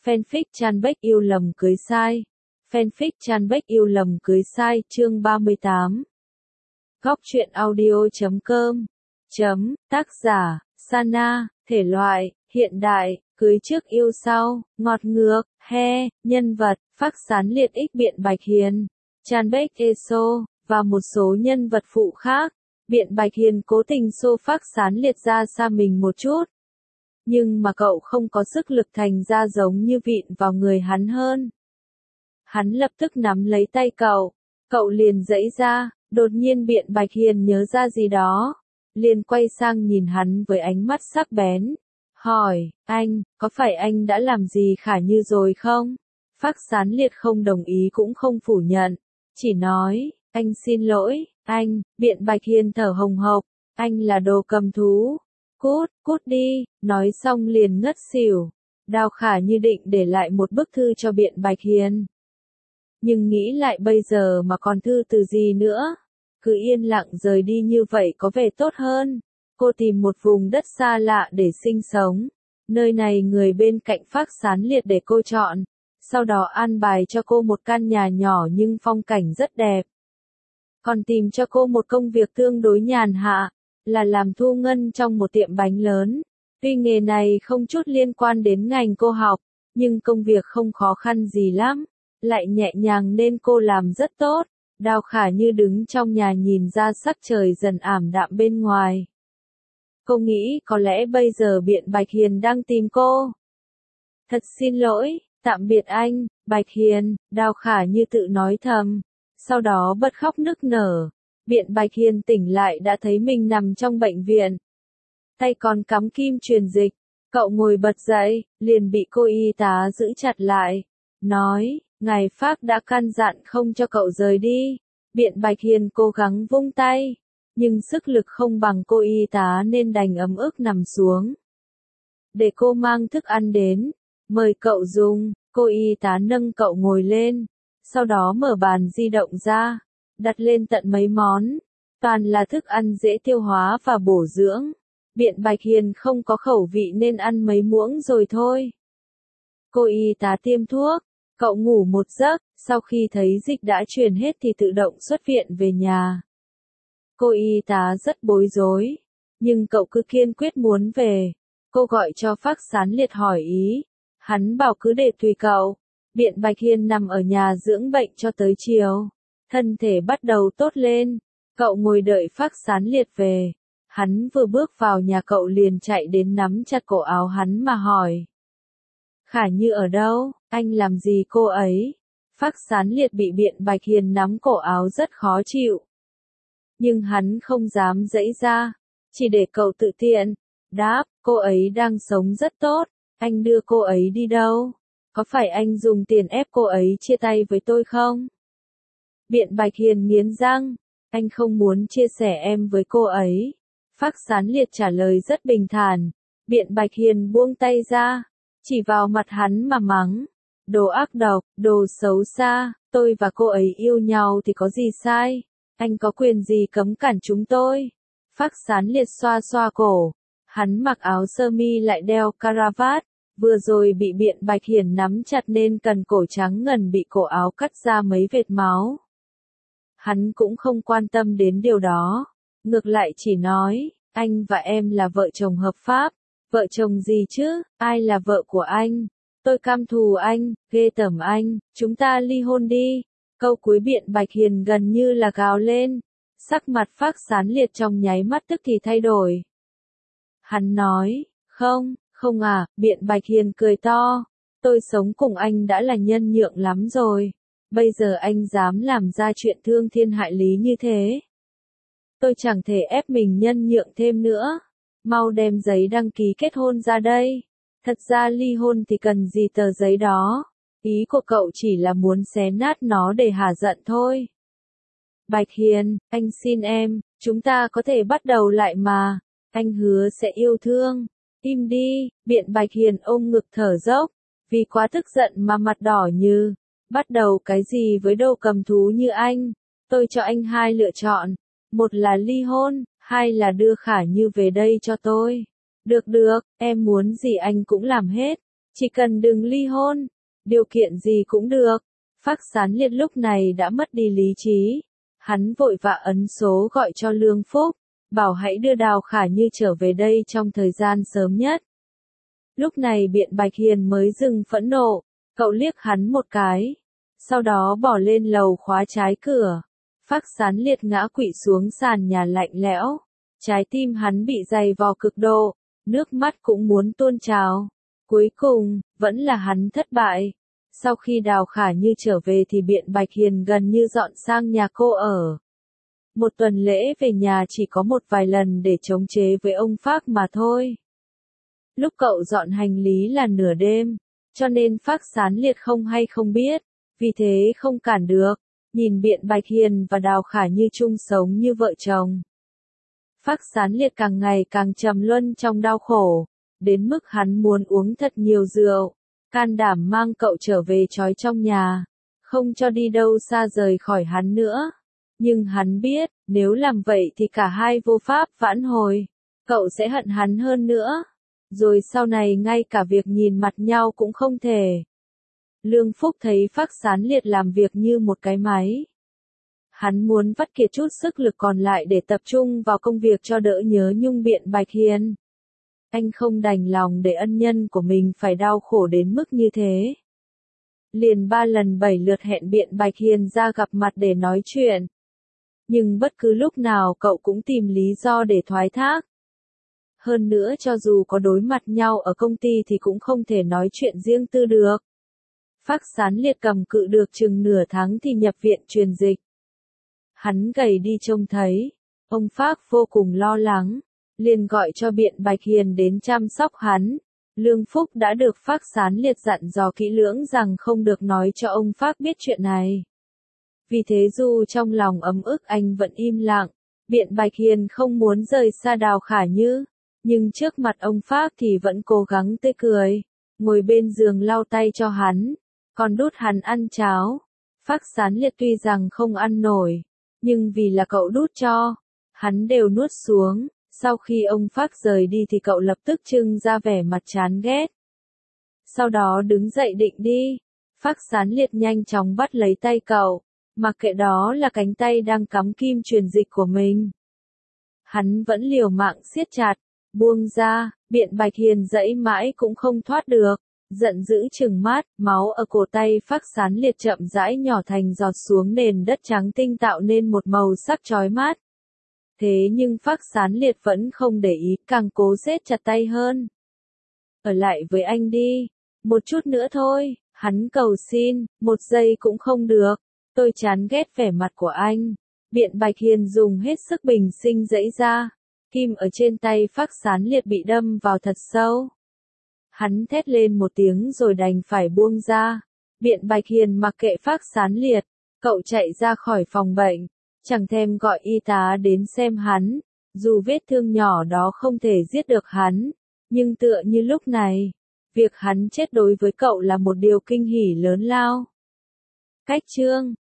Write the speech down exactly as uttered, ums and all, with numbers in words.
Fanfic Chanbek yêu lầm cưới sai. Fanfic Chanbek yêu lầm cưới sai, chương ba mươi tám. Góc truyện audio.com. Chấm, tác giả, Sana, thể loại, hiện đại, cưới trước yêu sau, ngọt ngược, he, nhân vật, Phác Sán Liệt X Biện Bạch Hiền, Chanbek Eso, và một số nhân vật phụ khác. Biện Bạch Hiền cố tình xô Phác Sán Liệt ra xa mình một chút. Nhưng mà cậu không có sức lực thành ra giống như vịn vào người hắn hơn. Hắn lập tức nắm lấy tay cậu, cậu liền giãy ra, đột nhiên Biện Bạch Hiền nhớ ra gì đó, liền quay sang nhìn hắn với ánh mắt sắc bén, hỏi, anh, có phải anh đã làm gì Khả Như rồi không? Phác Sán Liệt không đồng ý cũng không phủ nhận, chỉ nói, anh xin lỗi, anh. Biện Bạch Hiền thở hồng hộc, anh là đồ cầm thú. Cút, cút đi, nói xong liền ngất xỉu. Đào Khả Như định để lại một bức thư cho Biện Bạch Hiền. Nhưng nghĩ lại bây giờ mà còn thư từ gì nữa, cứ yên lặng rời đi như vậy có vẻ tốt hơn. Cô tìm một vùng đất xa lạ để sinh sống. Nơi này người bên cạnh Phác Sán Liệt để cô chọn, sau đó an bài cho cô một căn nhà nhỏ nhưng phong cảnh rất đẹp. Còn tìm cho cô một công việc tương đối nhàn hạ, là làm thu ngân trong một tiệm bánh lớn. Tuy nghề này không chút liên quan đến ngành cô học, nhưng công việc không khó khăn gì lắm, lại nhẹ nhàng nên cô làm rất tốt. Đào Khả Như đứng trong nhà nhìn ra sắc trời dần ảm đạm bên ngoài. Cô nghĩ có lẽ bây giờ Biện Bạch Hiền đang tìm cô. Thật xin lỗi, tạm biệt anh, Bạch Hiền, Đào Khả Như tự nói thầm, sau đó bật khóc nức nở. Biện Bạch Hiền tỉnh lại đã thấy mình nằm trong bệnh viện. Tay còn cắm kim truyền dịch, cậu ngồi bật dậy, liền bị cô y tá giữ chặt lại, nói, ngài Phác đã căn dặn không cho cậu rời đi. Biện Bạch Hiền cố gắng vung tay, nhưng sức lực không bằng cô y tá nên đành ấm ức nằm xuống. Để cô mang thức ăn đến, mời cậu dùng. Cô y tá nâng cậu ngồi lên, sau đó mở bàn di động ra, đặt lên tận mấy món, toàn là thức ăn dễ tiêu hóa và bổ dưỡng. Biện Bạch Hiền không có khẩu vị nên ăn mấy muỗng rồi thôi. Cô y tá tiêm thuốc, cậu ngủ một giấc, sau khi thấy dịch đã truyền hết thì tự động xuất viện về nhà. Cô y tá rất bối rối, nhưng cậu cứ kiên quyết muốn về. Cô gọi cho Phác Sán Liệt hỏi ý, hắn bảo cứ để tùy cậu. Biện Bạch Hiền nằm ở nhà dưỡng bệnh cho tới chiều, thân thể bắt đầu tốt lên. Cậu ngồi đợi Phác Sán Liệt về. Hắn vừa bước vào nhà cậu liền chạy đến nắm chặt cổ áo hắn mà hỏi, Khả Như ở đâu, anh làm gì cô ấy? Phác Sán Liệt bị Biện Bạch Hiền nắm cổ áo rất khó chịu. Nhưng hắn không dám giãy ra, chỉ để cậu tự tiện. Đáp, cô ấy đang sống rất tốt, anh đưa cô ấy đi đâu? Có phải anh dùng tiền ép cô ấy chia tay với tôi không? Biện Bạch Hiền nghiến răng, anh không muốn chia sẻ em với cô ấy. Phác Sán Liệt trả lời rất bình thản. Biện Bạch Hiền buông tay ra, chỉ vào mặt hắn mà mắng, đồ ác độc, đồ xấu xa, tôi và cô ấy yêu nhau thì có gì sai, anh có quyền gì cấm cản chúng tôi? Phác Sán Liệt xoa xoa cổ, hắn mặc áo sơ mi lại đeo caravat, vừa rồi bị Biện Bạch Hiền nắm chặt nên cần cổ trắng ngần bị cổ áo cắt ra mấy vệt máu. Hắn cũng không quan tâm đến điều đó, ngược lại chỉ nói, anh và em là vợ chồng hợp pháp. Vợ chồng gì chứ, ai là vợ của anh? Tôi căm thù anh, ghê tởm anh, chúng ta ly hôn đi. Câu cuối Biện Bạch Hiền gần như là gào lên. Sắc mặt Phác Sán Liệt trong nháy mắt tức thì thay đổi. Hắn nói, không, không à, Biện Bạch Hiền cười to. Tôi sống cùng anh đã là nhân nhượng lắm rồi. Bây giờ anh dám làm ra chuyện thương thiên hại lý như thế. Tôi chẳng thể ép mình nhân nhượng thêm nữa. Mau đem giấy đăng ký kết hôn ra đây. Thật ra ly hôn thì cần gì tờ giấy đó. Ý của cậu chỉ là muốn xé nát nó để hả giận thôi. Bạch Hiền, anh xin em, chúng ta có thể bắt đầu lại mà. Anh hứa sẽ yêu thương. Im đi, Biện Bạch Hiền ôm ngực thở dốc. Vì quá tức giận mà mặt đỏ như. Bắt đầu cái gì với đồ cầm thú như anh? Tôi cho anh hai lựa chọn. Một là ly hôn, hai là đưa Khả Như về đây cho tôi. Được được, em muốn gì anh cũng làm hết. Chỉ cần đừng ly hôn, điều kiện gì cũng được. Phác Sán Liệt lúc này đã mất đi lý trí. Hắn vội vã ấn số gọi cho Lương Phúc, bảo hãy đưa Đào Khả Như trở về đây trong thời gian sớm nhất. Lúc này Biện Bạch Hiền mới dừng phẫn nộ, cậu liếc hắn một cái, sau đó bỏ lên lầu khóa trái cửa. Phác Sán Liệt ngã quỵ xuống sàn nhà lạnh lẽo, trái tim hắn bị dày vò cực độ, nước mắt cũng muốn tuôn trào. Cuối cùng, vẫn là hắn thất bại. Sau khi Đào Khả Như trở về thì Biện Bạch Hiền gần như dọn sang nhà cô ở. Một tuần lễ về nhà chỉ có một vài lần để chống chế với ông Phác mà thôi. Lúc cậu dọn hành lý là nửa đêm, cho nên Phác Sán Liệt không hay không biết, vì thế không cản được, nhìn Biện Bạch Hiền và Đào Khả Như chung sống như vợ chồng. Phác Sán Liệt càng ngày càng trầm luân trong đau khổ, đến mức hắn muốn uống thật nhiều rượu, can đảm mang cậu trở về trói trong nhà, không cho đi đâu xa rời khỏi hắn nữa. Nhưng hắn biết, nếu làm vậy thì cả hai vô pháp vãn hồi, cậu sẽ hận hắn hơn nữa. Rồi sau này ngay cả việc nhìn mặt nhau cũng không thể. Lương Phúc thấy Phác Sán Liệt làm việc như một cái máy. Hắn muốn vắt kiệt chút sức lực còn lại để tập trung vào công việc cho đỡ nhớ nhung Biện Bạch Hiền. Anh không đành lòng để ân nhân của mình phải đau khổ đến mức như thế. Liền ba lần bảy lượt hẹn Biện Bạch Hiền ra gặp mặt để nói chuyện. Nhưng bất cứ lúc nào cậu cũng tìm lý do để thoái thác. Hơn nữa cho dù có đối mặt nhau ở công ty thì cũng không thể nói chuyện riêng tư được. Phác Sán Liệt cầm cự được chừng nửa tháng thì nhập viện truyền dịch. Hắn gầy đi trông thấy, ông Phác vô cùng lo lắng, liền gọi cho Biện Bạch Hiền đến chăm sóc hắn. Lương Phúc đã được Phác Sán Liệt dặn dò kỹ lưỡng rằng không được nói cho ông Phác biết chuyện này. Vì thế dù trong lòng ấm ức anh vẫn im lặng, Biện Bạch Hiền không muốn rời xa Đào Khả Như, nhưng trước mặt ông Phác thì vẫn cố gắng tươi cười, ngồi bên giường lau tay cho hắn, còn đút hắn ăn cháo. Phác Sán Liệt tuy rằng không ăn nổi, nhưng vì là cậu đút cho, hắn đều nuốt xuống. Sau khi ông Phác rời đi thì cậu lập tức trưng ra vẻ mặt chán ghét. Sau đó đứng dậy định đi, Phác Sán Liệt nhanh chóng bắt lấy tay cậu, mặc kệ đó là cánh tay đang cắm kim truyền dịch của mình. Hắn vẫn liều mạng siết chặt, buông ra, Biện Bạch Hiền dãy mãi cũng không thoát được, giận dữ trừng mắt, máu ở cổ tay Phác Sán Liệt chậm rãi nhỏ thành giọt xuống nền đất trắng tinh tạo nên một màu sắc chói mắt. Thế nhưng Phác Sán Liệt vẫn không để ý, càng cố siết chặt tay hơn. Ở lại với anh đi, một chút nữa thôi, hắn cầu xin, một giây cũng không được, tôi chán ghét vẻ mặt của anh. Biện Bạch Hiền dùng hết sức bình sinh giãy ra, kim ở trên tay Phác Sán Liệt bị đâm vào thật sâu. Hắn thét lên một tiếng rồi đành phải buông ra. Biện Bạch Hiền mặc kệ Phác Sán Liệt, cậu chạy ra khỏi phòng bệnh, chẳng thèm gọi y tá đến xem hắn, dù vết thương nhỏ đó không thể giết được hắn, nhưng tựa như lúc này, việc hắn chết đối với cậu là một điều kinh hỉ lớn lao. Cách chương